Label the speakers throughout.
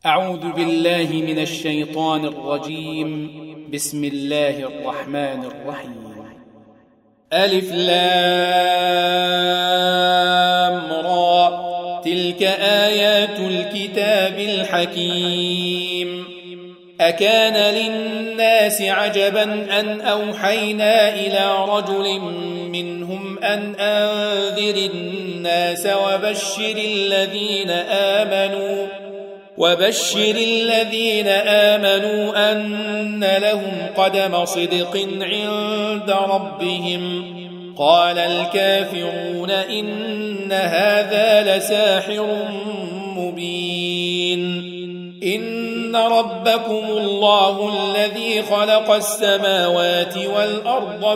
Speaker 1: أعوذ بالله من الشيطان الرجيم. بسم الله الرحمن الرحيم. ألف لام را، تلك آيات الكتاب الحكيم. أكان للناس عجبا أن أوحينا إلى رجل منهم أن أنذر الناس وبشر الذين آمنوا أن لهم قدم صدق عند ربهم. قال الكافرون إن هذا لساحر مبين. إن ربكم الله الذي خلق السماوات والأرض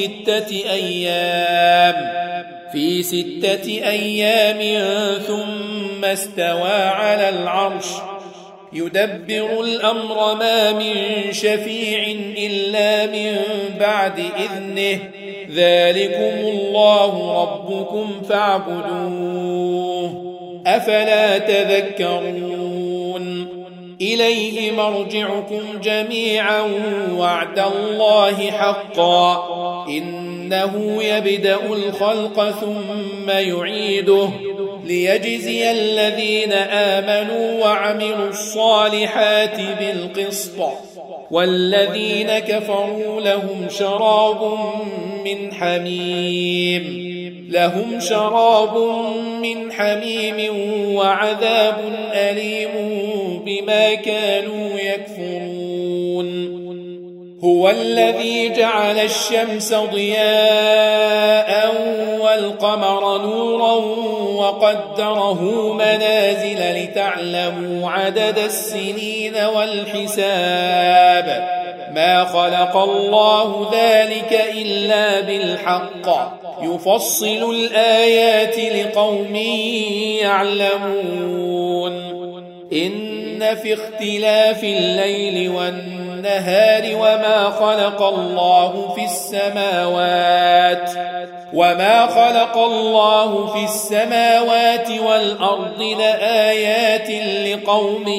Speaker 1: في 6 أيام ثم استوى على العرش يدبر الأمر، ما من شفيع إلا من بعد إذنه، ذلكم الله ربكم فاعبدوه، أفلا تذكرون. إليه مرجعكم جميعا وعد الله حقا، إنه يبدأ الخلق ثم يعيده ليجزي الذين آمنوا وعملوا الصالحات بالقسط، والذين كفروا لهم شراب من حميم وعذاب أليم بما كانوا يكفرون. هو الذي جعل الشمس ضياء والقمر نورا وقدره منازل لتعلموا عدد السنين والحساب، ما خلق الله ذلك إلا بالحق، يفصل الآيات لقوم يعلمون. إن في اختلاف الليل والنهار وما خلق الله في السماوات والأرض لآيات لقوم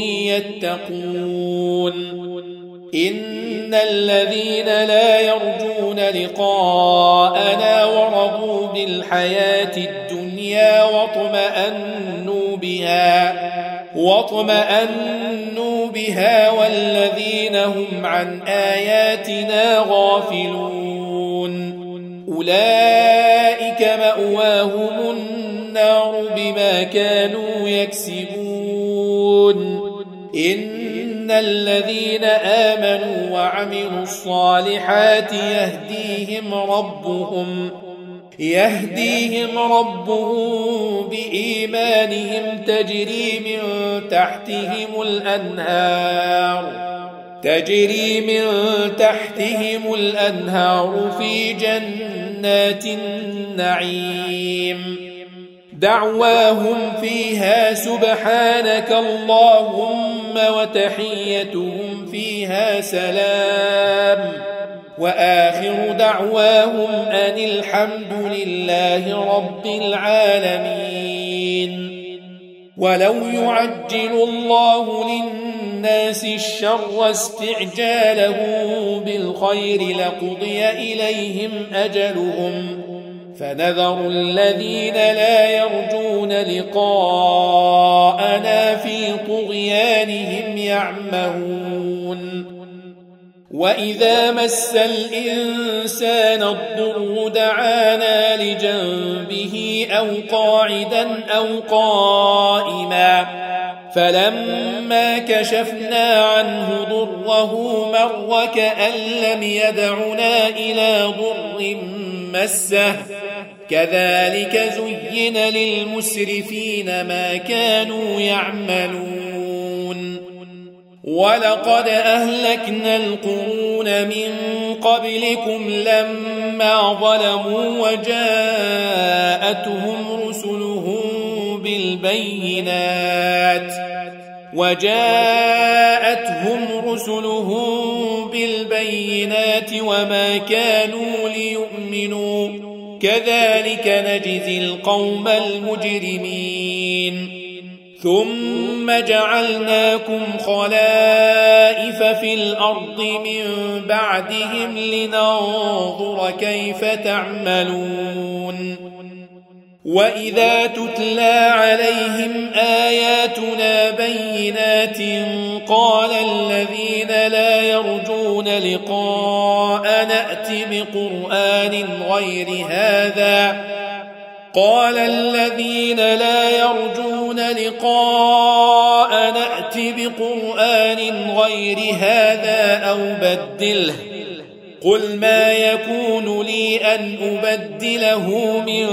Speaker 1: يتقون. إن الذين لا يرجون لقاءنا ورضوا بالحياة الدنيا واطمأنوا بها والذين هم عن آياتنا غافلون، أولئك مأواهم النار بما كانوا يكسبون. إن الذين آمنوا وعملوا الصالحات يهديهم ربهم بإيمانهم تجري من تحتهم الأنهار في جنات النعيم. دعواهم فيها سبحانك اللهم وتحيتهم فيها سلام، وآخر دعواهم أن الحمد لله رب العالمين. ولو يعجل الله للناس الشر استعجاله بالخير لقضي إليهم أجلهم، فنذر الذين لا يرجون لقاءنا في طغيانهم يعمهون. وإذا مس الإنسان الضر دعانا لجنبه أو قاعدا أو قائما، فلما كشفنا عنه ضره مر كأن لم يدعنا إلى ضر مسه، كذلك زين للمسرفين ما كانوا يعملون. ولقد أهلكنا القرون من قبلكم لما ظلموا وجاءتهم رسلهم بالبينات وما كانوا ليؤمنوا، كذلك نجزي القوم المجرمين. ثم جعلناكم خلائف في الأرض من بعدهم لننظر كيف تعملون وإذا تتلى عليهم آياتنا بينات قال الذين لا يرجون لقاء نأتي بقرآن غير هذا أو بدله قل ما يكون لي أن أبدله من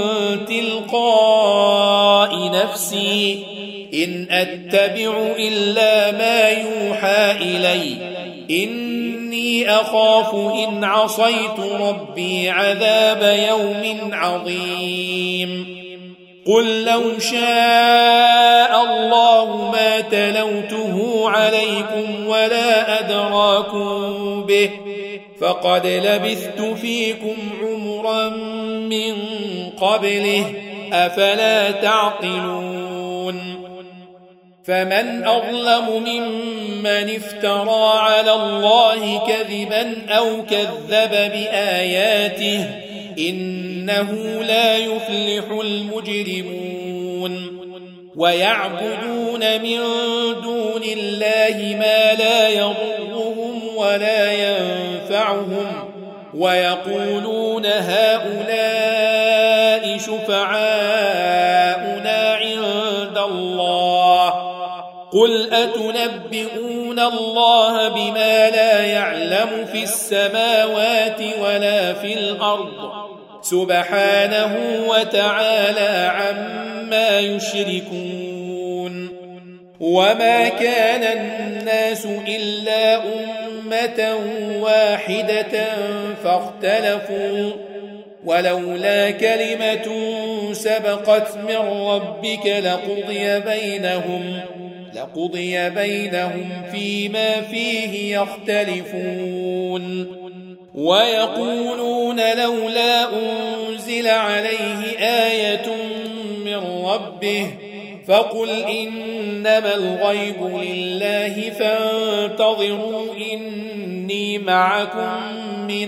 Speaker 1: تلقاء نفسي إن أتبع إلا ما يوحى إلي إني أخاف إن عصيت ربي عذاب يوم عظيم قل لو شاء الله ما تلوته عليكم ولا أدراكم به فقد لبثت فيكم عمرا من قبله أفلا تعقلون فمن أظلم ممن افترى على الله كذبا أو كذب بآياته إنه لا يفلح المجرمون ويعبدون من دون الله ما لا يضرهم ولا ينفعهم ويقولون هؤلاء شفعاؤنا عند الله قل أتنبئون الله بما لا يعلم في السماوات ولا في الأرض سبحانه وتعالى عما يشركون وما كان الناس إلا أمة واحدة فاختلفوا ولولا كلمة سبقت من ربك لقضي بينهم فيما فيه يختلفون ويقولون لولا أنزل عليه آية من ربه فقل إنما الغيب لله فانتظروا إني معكم من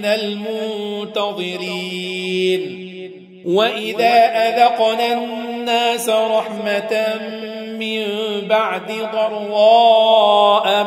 Speaker 1: المنتظرين وإذا أذقنا الناس رحمة من بعد ضراء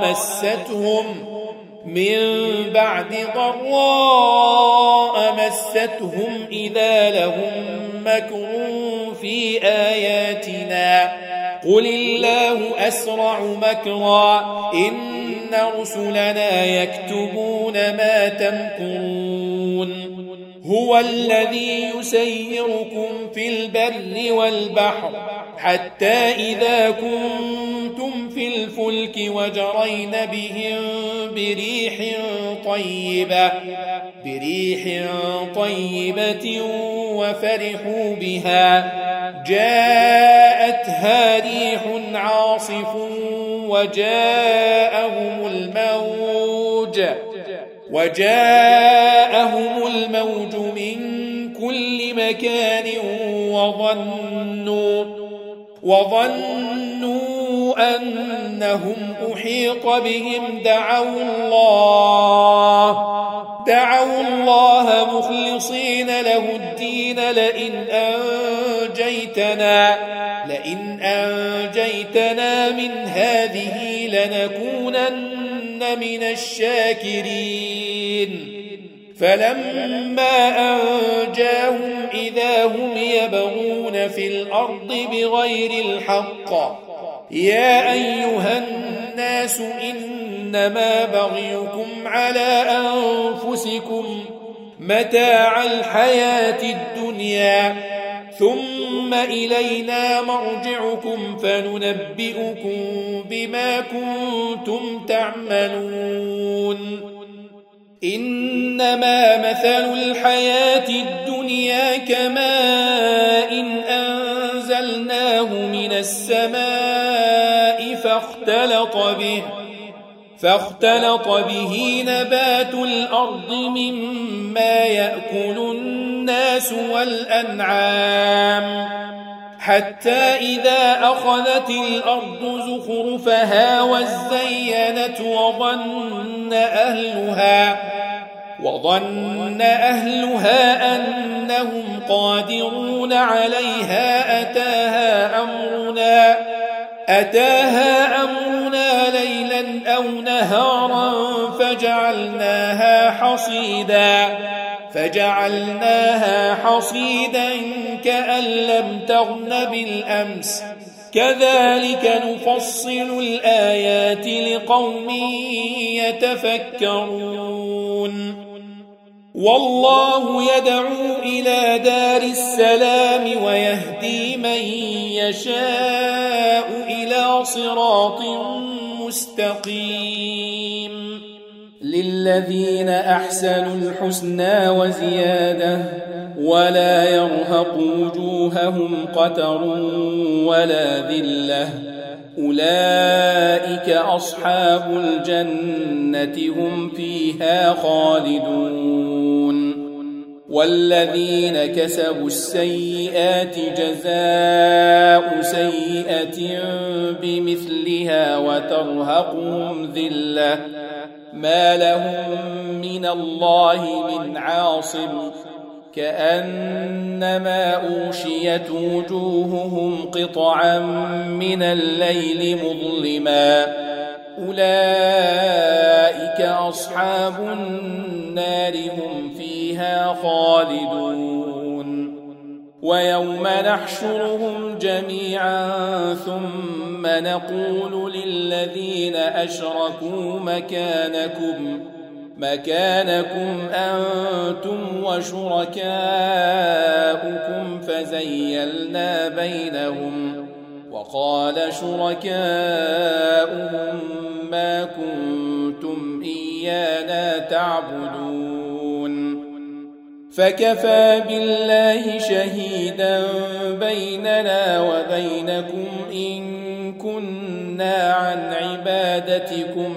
Speaker 1: مستهم إذا لهم مكر في آياتنا قل الله أسرع مكرا إن رسلنا يكتبون ما تمكرون هو الذي يسيركم في البر والبحر حتى إذا كنتم في الفلك وجرين بهم بريح طيبة وفرحوا بها جاءتها ريح عاصف وجاءهم الموج من كل مكان وظنوا أنهم أحيط بهم دعوا الله مخلصين له الدين لئن أنجيتنا من هذه لنكونن من الشاكرين فلما أنجاهم إذا هم يبغون في الأرض بغير الحق يا أيها الناس إنما بغيكم على أنفسكم متاع الحياة الدنيا ثم إلينا مرجعكم فننبئكم بما كنتم تعملون إنما مثل الحياة الدنيا كماء أنزلناه من السماء فاختلط به نبات الأرض مما يأكل الناس والأنعام حتى إذا أخذت الأرض زخرفها وزينت وظن أهلها أنهم قادرون عليها أتاها أمرنا ليلا أو نهارا فجعلناها حصيدا كأن لم تغن بالأمس كذلك نفصل الآيات لقوم يتفكرون والله يدعو إلى دار السلام ويهدي من يشاء إلى صراط مستقيم للذين أحسنوا الحسنى وزيادة ولا يرهق وجوههم قتر ولا ذلة أولئك أصحاب الجنة هم فيها خالدون والذين كسبوا السيئات جزاء سيئة بمثلها وترهقهم ذلة ما لهم من الله من عاصم كأنما أوشيت وجوههم قطعا من الليل مظلما أولئك أصحاب النار هم فيها خالدون ويوم نحشرهم جميعا ثم نقول للذين أشركوا مكانكم أنتم وشركاؤكم فزيلنا بينهم وقال شركاؤهم ما كنتم إيانا تعبدون فكفى بالله شهيدا بيننا وبينكم إن كنا عن عبادتكم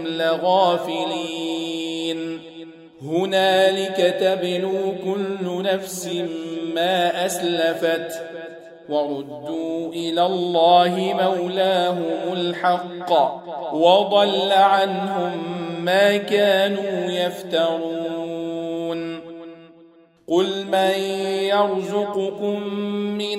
Speaker 1: لغافلين هنالك تبلو كل نفس ما أسلفت وردوا إلى الله مولاهم الحق وضل عنهم ما كانوا يفترون قل من يرزقكم من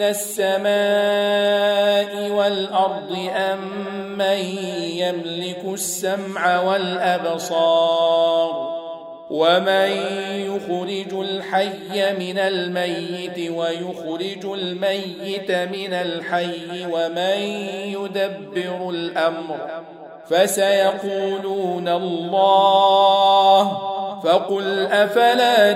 Speaker 1: السماء والأرض أم من يملك السمع والأبصار ومن يخرج الحي من الميت ويخرج الميت من الحي ومن يدبر الأمر فسيقولون الله فقل أفلا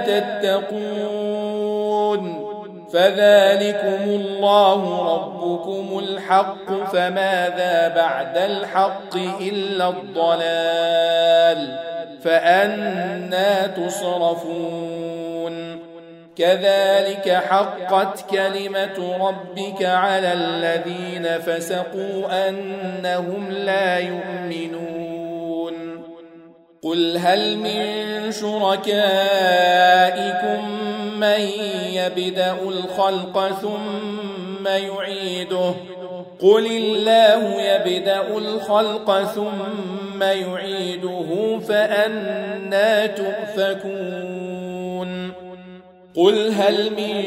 Speaker 1: تتقون فذلكم الله ربكم الحق فماذا بعد الحق إلا الضلال فأنى تصرفون كذلك حقت كلمة ربك على الذين فسقوا أنهم لا يؤمنون قل هل من شركائكم من يبدأ الخلق ثم يعيده قل الله يبدأ الخلق ثم يعيده فأنى تؤفكون قل هل من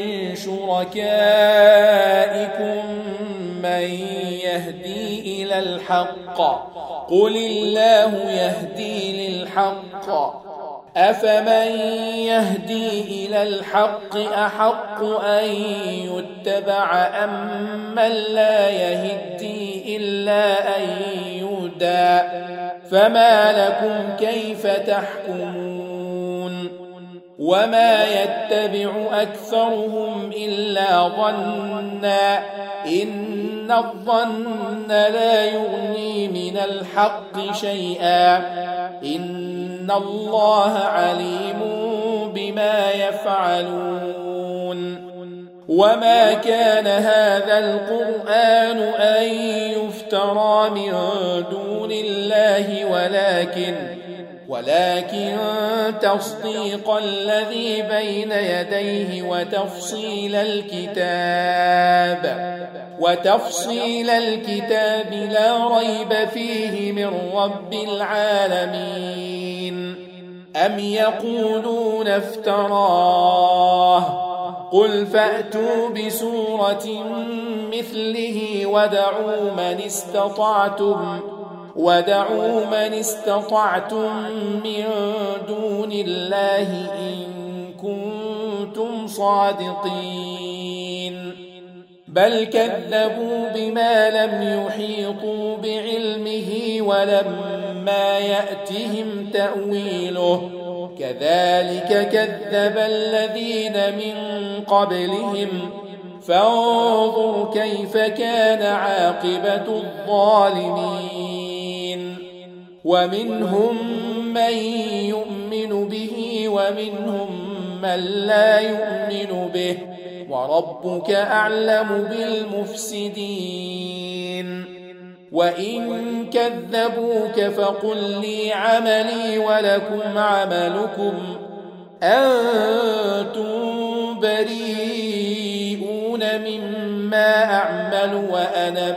Speaker 1: شركائكم من يهدي إلى الحق قل الله يهدي للحق أفمن يهدي إلى الحق أحق أن يتبع أم من لا يهدي إلا أن يهدى فما لكم كيف تحكمون وما يتبع أكثرهم إلا ظنا إن الظن لا يغني من الحق شيئا إن الله عليم بما يفعلون وما كان هذا القرآن أن يفترى من دون الله ولكن تصديق الذي بين يديه وتفصيل الكتاب وتفصيل الكتاب لا ريب فيه من رب العالمين. أم يقولون افتراه قل فأتوا بسورة مثله ودعوا من استطعتم من دون الله إن كنتم صادقين. بل كذبوا بما لم يحيطوا بعلمه ولما يأتهم تأويله كذلك كذب الذين من قبلهم فانظر كيف كان عاقبة الظالمين. ومنهم من يؤمن به ومنهم من لا يؤمن به وربك أعلم بالمفسدين. وإن كذبوك فقل لي عملي ولكم عملكم أنتم بريئون مما أعمل وأنا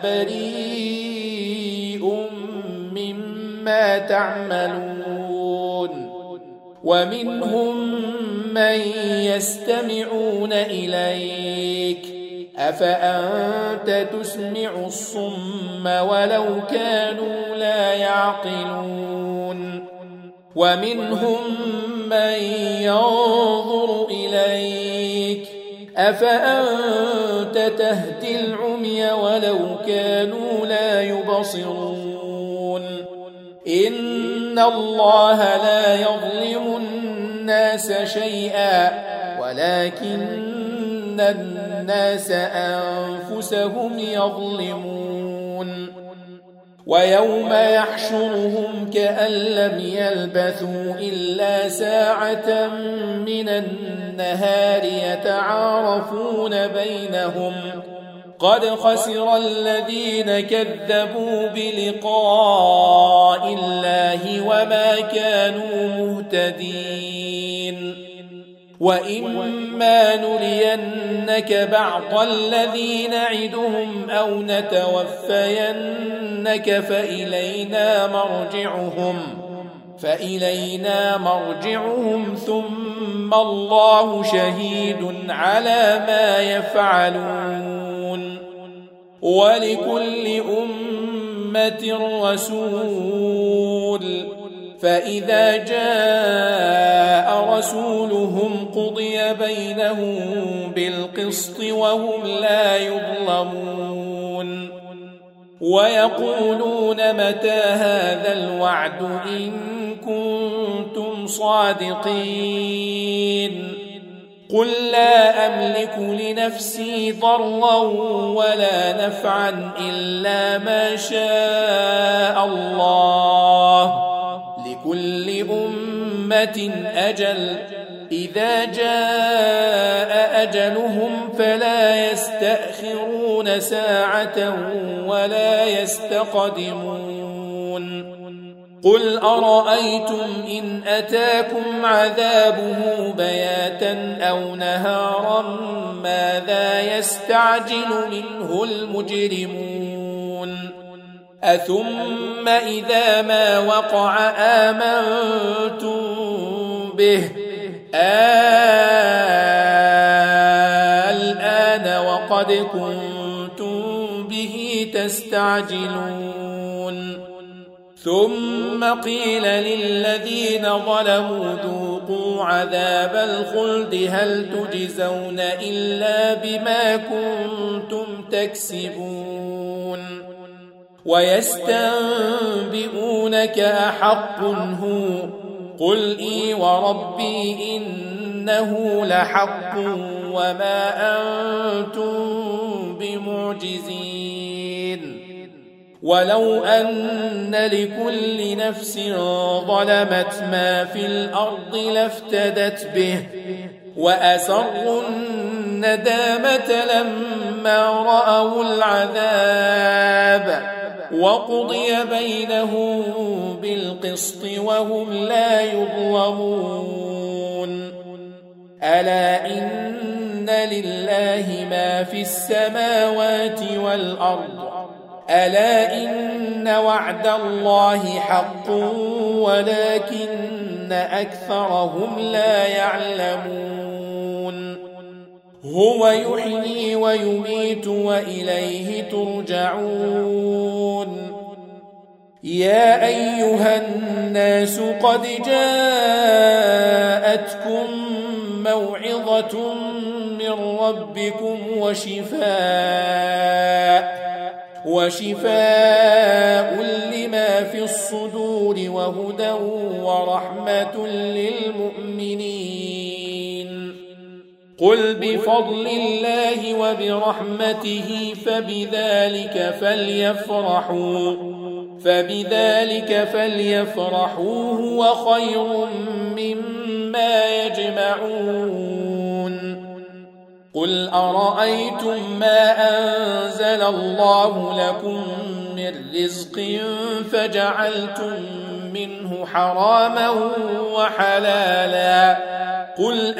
Speaker 1: بريء مما تعملون. ومنهم من يستمعون إليك أفأنت تسمع الصم ولو كانوا لا يعقلون. ومنهم من ينظر إليك أفأنت تهدي العمي ولو كانوا لا يبصرون. إن الله لا يظلم الناس شيئا ولكن الناس أنفسهم يظلمون. ويوم يحشرهم كأن لم يلبثوا إلا ساعة من النهار يتعارفون بينهم قد خسر الذين كذبوا بلقاء الله وما كانوا مهتدين. وإما نرينك بعض الذي نعدهم أو نتوفينك فإلينا مرجعهم ثم الله شهيد على ما يفعلون. ولكل أمة رسول فإذا جاء رسولهم قضي بينهم بالقسط وهم لا يظلمون. ويقولون متى هذا الوعد إن كنتم صادقين. قل لا أملك لنفسي ضرا ولا نفعا إلا ما شاء الله لكل أمة أجل إذا جاء أجلهم فلا يستأخرون ساعة ولا يستقدمون. قل أرأيتم إن أتاكم عذابه بياتا أو نهارا ماذا يستعجل منه المجرمون. أثم إذا ما وقع آمنتم به الآن وقد كنتم به تستعجلون. ثم قيل للذين ظلموا ذوقوا عذاب الخلد هل تجزون إلا بما كنتم تكسبون. ويستنبئونك أحق هو قل إي وربي إنه لحق وما أنتم بمعجزين. ولو أن لكل نفس ظلمت ما في الأرض لافتدت به وأسروا الندامة لما رأوا العذاب وقضي بينهم بالقسط وهم لا يظلمون. ألا إن لله ما في السماوات والأرض ألا إن وعد الله حق ولكن أكثرهم لا يعلمون هو يحيي ويميت وإليه ترجعون يا أيها الناس قد جاءتكم موعظة من ربكم وشفاء لما في الصدور وهدى ورحمة للمؤمنين قل بفضل الله وبرحمته فبذلك فليفرحوا هو خير مما يجمعون قل أرأيتم ما أنزل الله لكم من رزق فجعلتم منه حراما وحلالا قل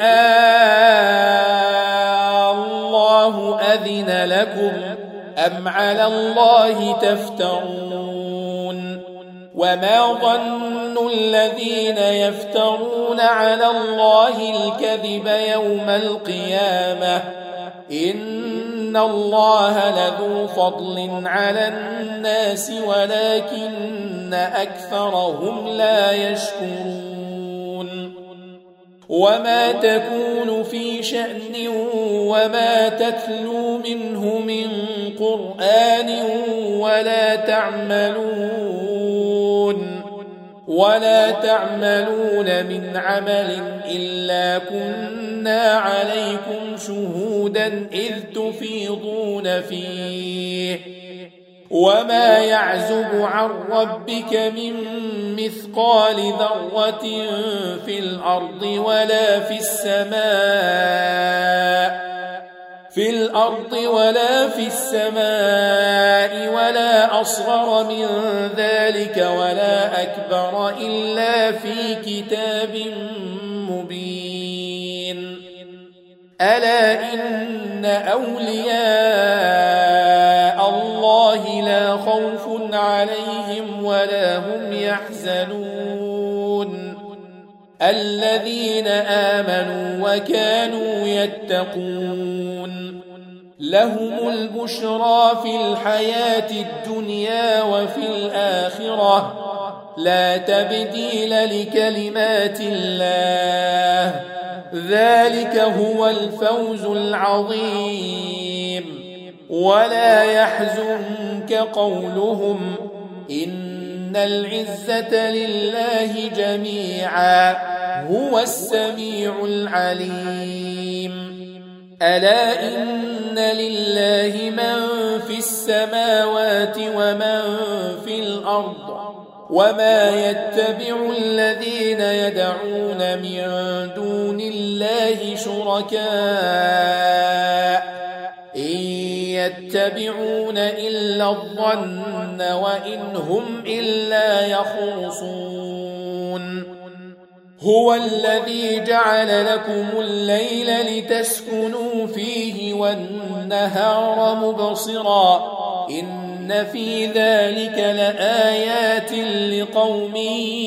Speaker 1: الله أذن لكم أم على الله تفترون وما ظن الذين يفترون على الله الكذب يوم القيامة إن الله لذو فضل على الناس ولكن أكثرهم لا يشكرون وما تكون في شأن وما تتلو منه من قرآن ولا تعملون من عمل إلا كنا عليكم شهودا إذ تفيضون فيه وما يعزب عن ربك من مثقال ذرة في الأرض ولا في السماء ولا أصغر من ذلك ولا أكبر إلا في كتاب مبين ألا إن أولياء الله لا خوف عليهم ولا هم يحزنون الذين آمنوا وكانوا يتقون لهم البشرى في الحياة الدنيا وفي الآخرة لا تبديل لكلمات الله ذلك هو الفوز العظيم ولا يحزنك قولهم إن العزة لله جميعا هو السميع العليم ألا إن لله من في السماوات ومن في الأرض وما يتبع الذين يدعون من دون الله شركاء إن يتبعون إلا الظن وإن هم إلا يخرصون هو الذي جعل لكم الليل لتسكنوا فيه والنهار مبصرا إن في ذلك لآيات لقوم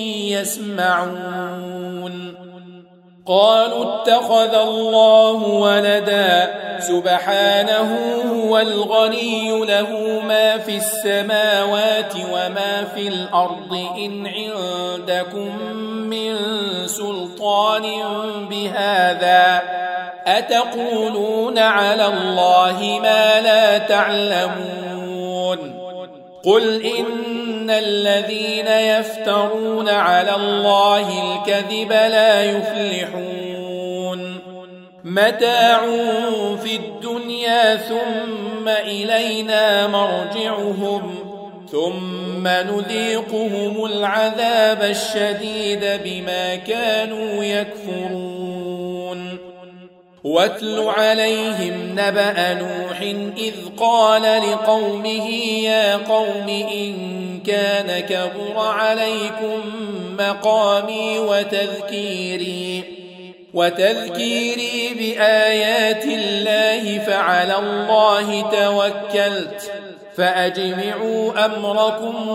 Speaker 1: يسمعون قالوا اتخذ الله ولدا سبحانه هو الغني له ما في السماوات وما في الأرض إن عندكم من سلطان بهذا أتقولون على الله ما لا تعلمون قل إن الذين يفترون على الله الكذب لا يفلحون متاع في الدنيا ثم إلينا مرجعهم ثم نذيقهم العذاب الشديد بما كانوا يكفرون واتل عليهم نبأ نوح إذ قال لقومه يا قوم إن كان كبر عليكم مقامي وتذكيري بآيات الله فعلى الله توكلت فأجمعوا أمركم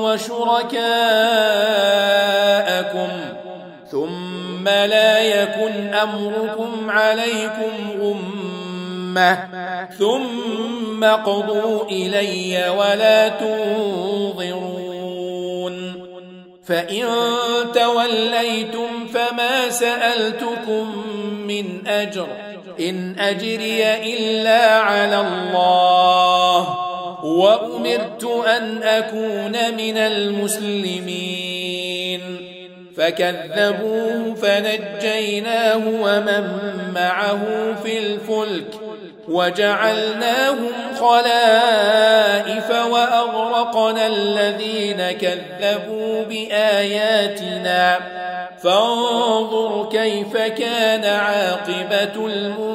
Speaker 1: وشركاءكم ثم لا يكن أمركم عليكم غمة ثم اقضوا إلي ولا تنظرون فإن توليتم فما سألتكم من أجر إن أجري إلا على الله وأمرت أن أكون من المسلمين فكذبوه فنجيناه ومن معه في الفلك وجعلناهم خلائف وأغرقنا الذين كذبوا بآياتنا فانظر كيف كان عاقبة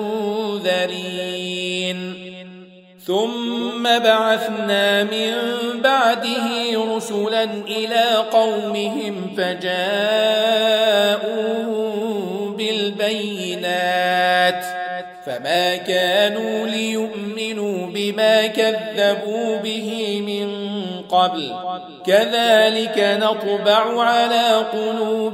Speaker 1: المنذرين ثم بعثنا من بعده رسلا إلى قومهم فجاءوا بالبينات فما كانوا ليؤمنوا بما كذبوا به من قبل كذلك نطبع على قلوب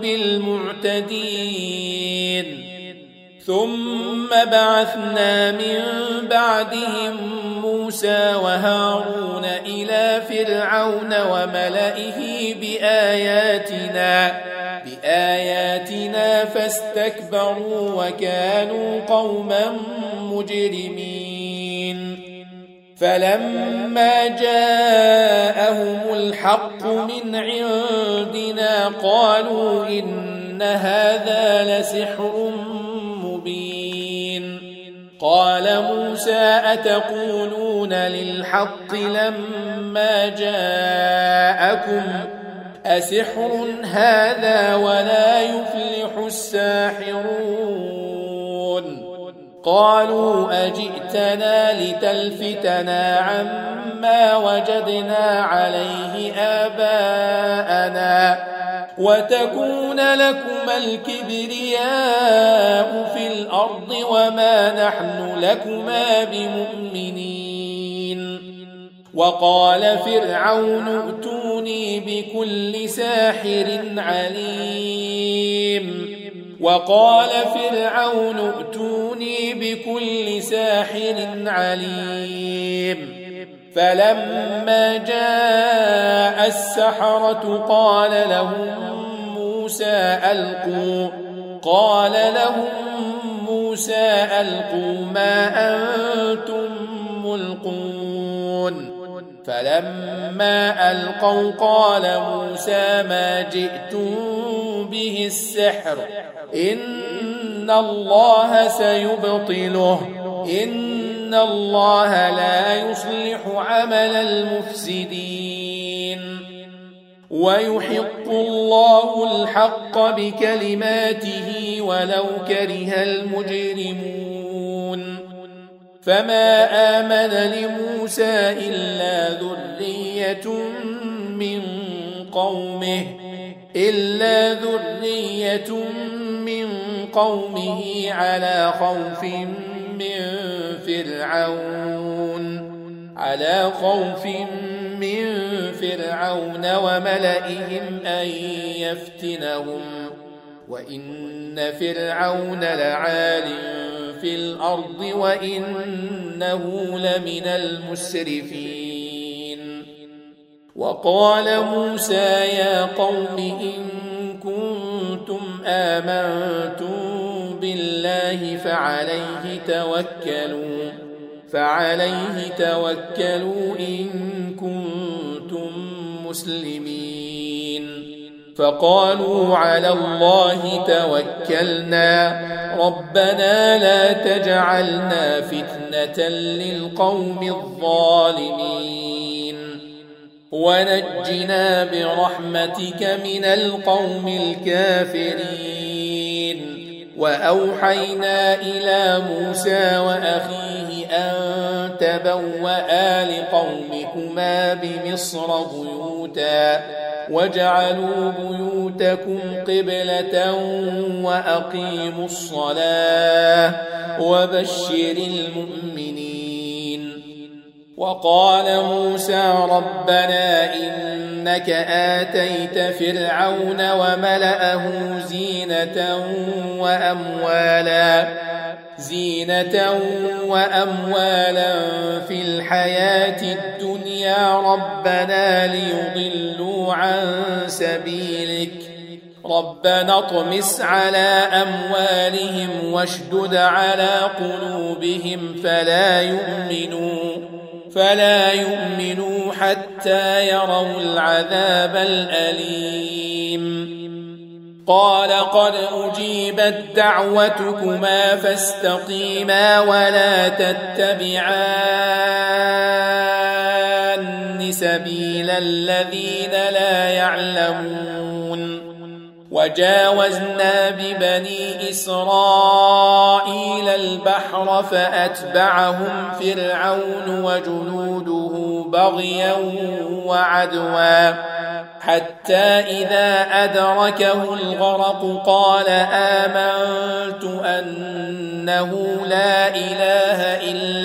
Speaker 1: المعتدين ثم بعثنا من بعدهم موسى وهارون إلى فرعون وملئه بآياتنا فاستكبروا وكانوا قوما مجرمين فلما جاءهم الحق من عندنا قالوا إن هذا لسحر مبين قال موسى أتقولون للحق لما جاءكم أسحر هذا ولا يفلح الساحرون قالوا أجئتنا لتلفتنا عما وجدنا عليه آباءنا وتكون لكما الكبرياء في الأرض وما نحن لكما بمؤمنين وقال فرعون ائتوني بكل ساحر عليم فلما جاء السحرة قال لهم موسى ألقوا ما أنتم ملقون فلما ألقوا قال موسى ما جئتم به السحر إن الله سيبطله إن الله لا يصلح عمل المفسدين ويحق الله الحق بكلماته ولو كره المجرمون فما آمن لموسى إلا ذرية من قومه على خوف من فرعون وملئهم أن يفتنهم وإن فرعون لعال في الأرض وإنه لمن المسرفين وقال موسى يا قوم إن كنتم آمنتم بالله فعليه توكلوا إن كنتم مسلمين فقالوا على الله توكلنا ربنا لا تجعلنا فتنة للقوم الظالمين ونجنا برحمتك من القوم الكافرين وأوحينا إلى موسى وأخيه أن تبوأ لقومكما بمصر واجعلوا بيوتكم قبلة وأقيموا الصلاة وبشر المؤمنين. وقال موسى ربنا إنك آتيت فرعون وملأه زينة وأموالا في الحياة الدنيا ربنا ليضلوا عن سبيلك ربنا اطمس على أموالهم واشدد على قلوبهم فلا يؤمنوا حتى يروا العذاب الأليم. قال قد أجيبت دعوتكما فاستقيما ولا تتبعان سبيل الذين لا يعلمون. وجاوزنا ببني إسرائيل البحر فأتبعهم فرعون وجنوده بغيا وعدوا حتى إذا أدركه الغرق قال آمنت أنه لا إله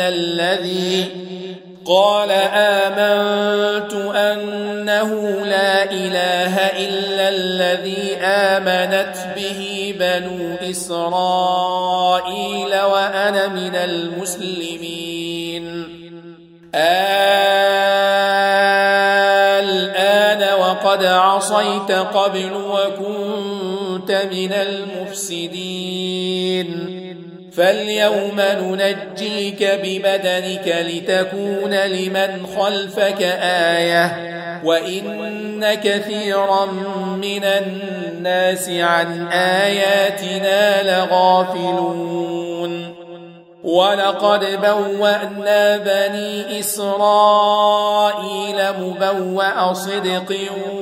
Speaker 1: إلا الذي آمنت به بنو إسرائيل وأنا من المسلمين. الآن وقد عصيت قبل وكنت من المفسدين فاليوم ننجيك ببدنك لتكون لمن خلفك آية وإن كثيرا من الناس عن آياتنا لغافلون. ولقد بوأنا بني إسرائيل مبوأ صدق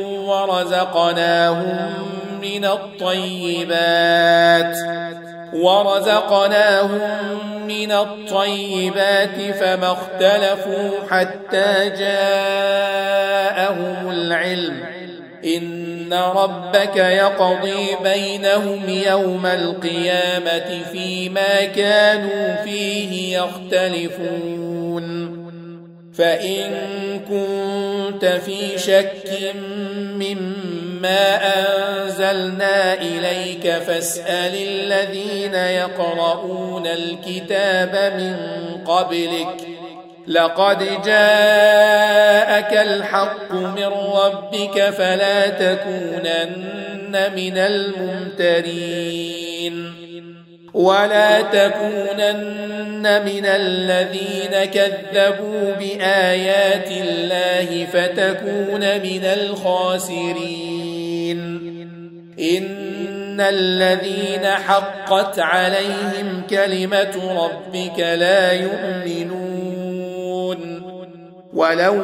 Speaker 1: ورزقناهم من الطيبات فما اختلفوا حتى جاءهم العلم إن ربك يقضي بينهم يوم القيامة فيما كانوا فيه يختلفون. فإن كنت في شك مما أنزلنا إليك فاسأل الذين يقرؤون الكتاب من قبلك لقد جاءك الحق من ربك فلا تكونن من الممترين ولا تكونن من الذين كذبوا بآيات الله فتكون من الخاسرين. إن الذين حقت عليهم كلمة ربك لا يؤمنون ولو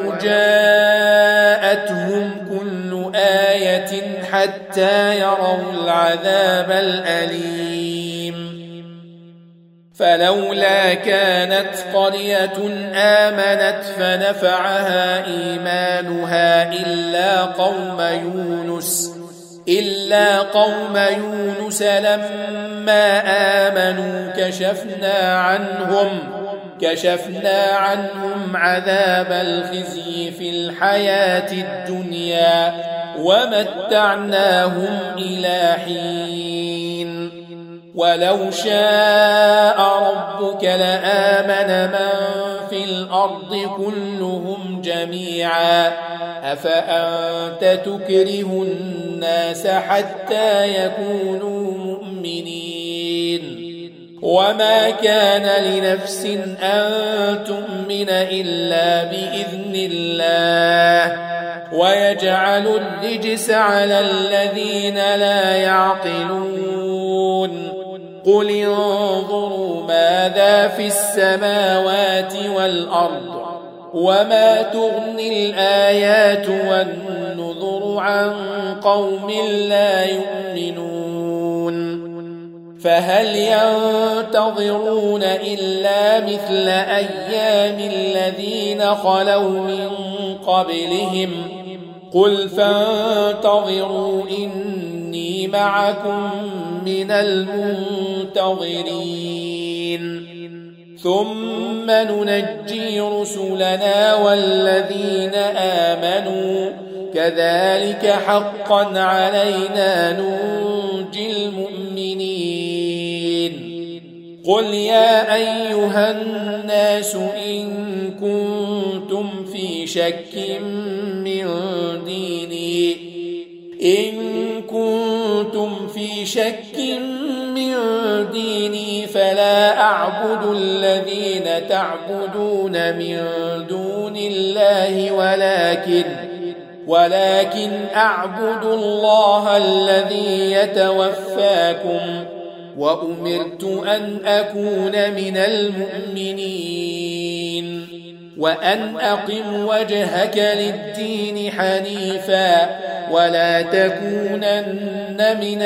Speaker 1: جاءتهم كل آية حتى يروا العذاب الأليم. فلولا كانت قرية آمنت فنفعها إيمانها إلا قوم يونس لما آمنوا كشفنا عنهم عذاب الخزي في الحياة الدنيا ومتعناهم إلى حين. ولو شاء ربك لآمن من في الأرض كلهم جميعا أفأنت تكره الناس حتى يكونوا مؤمنين. وما كان لنفس أن تؤمن إلا بإذن الله ويجعل الرجس على الذين لا يعقلون. قل انظروا ماذا في السماوات والأرض وما تغني الآيات والنذر عن قوم لا يؤمنون. فهل ينتظرون إلا مثل أيام الذين خلوا من قبلهم قل فانتظروا إني معكم من المنتظرين ثم ننجي رسلنا والذين آمنوا كذلك حقا علينا ننجي المؤمنين قل يا أيها الناس إن كنتم في شك من ديني فلا أعبد الذين تعبدون من دون الله ولكن أعبد الله الذي يتوفاكم وأمرت أن أكون من المؤمنين وأن أقم وجهك للدين حنيفا ولا تكونن من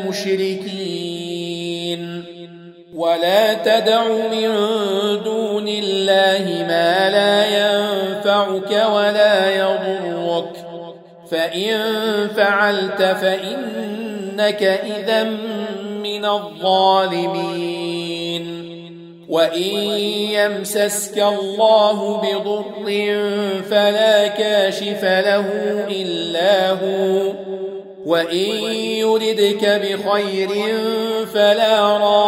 Speaker 1: المشركين ولا تدع من دون الله ما لا ينفعك ولا يضرك فإن فعلت فإنك إذا من الظالمين وإن يمسسك الله بضر فلا كاشف له إلا هو وإن يردك بخير فلا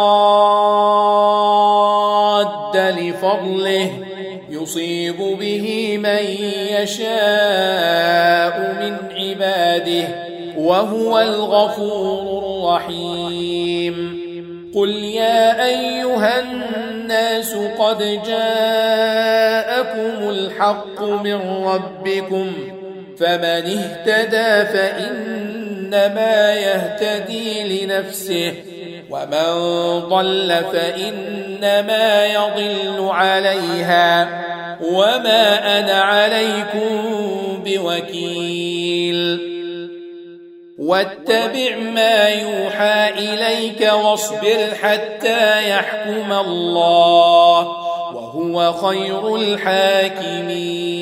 Speaker 1: راد لفضله يصيب به من يشاء من عباده وهو الغفور الرحيم قل يا أيها الناس قد جاءكم الحق من ربكم فمن اهتدى فإنما يهتدي لنفسه ومن ضل فإنما يضل عليها وما أنا عليكم بوكيل واتبع ما يوحى إليك واصبر حتى يحكم الله وهو خير الحاكمين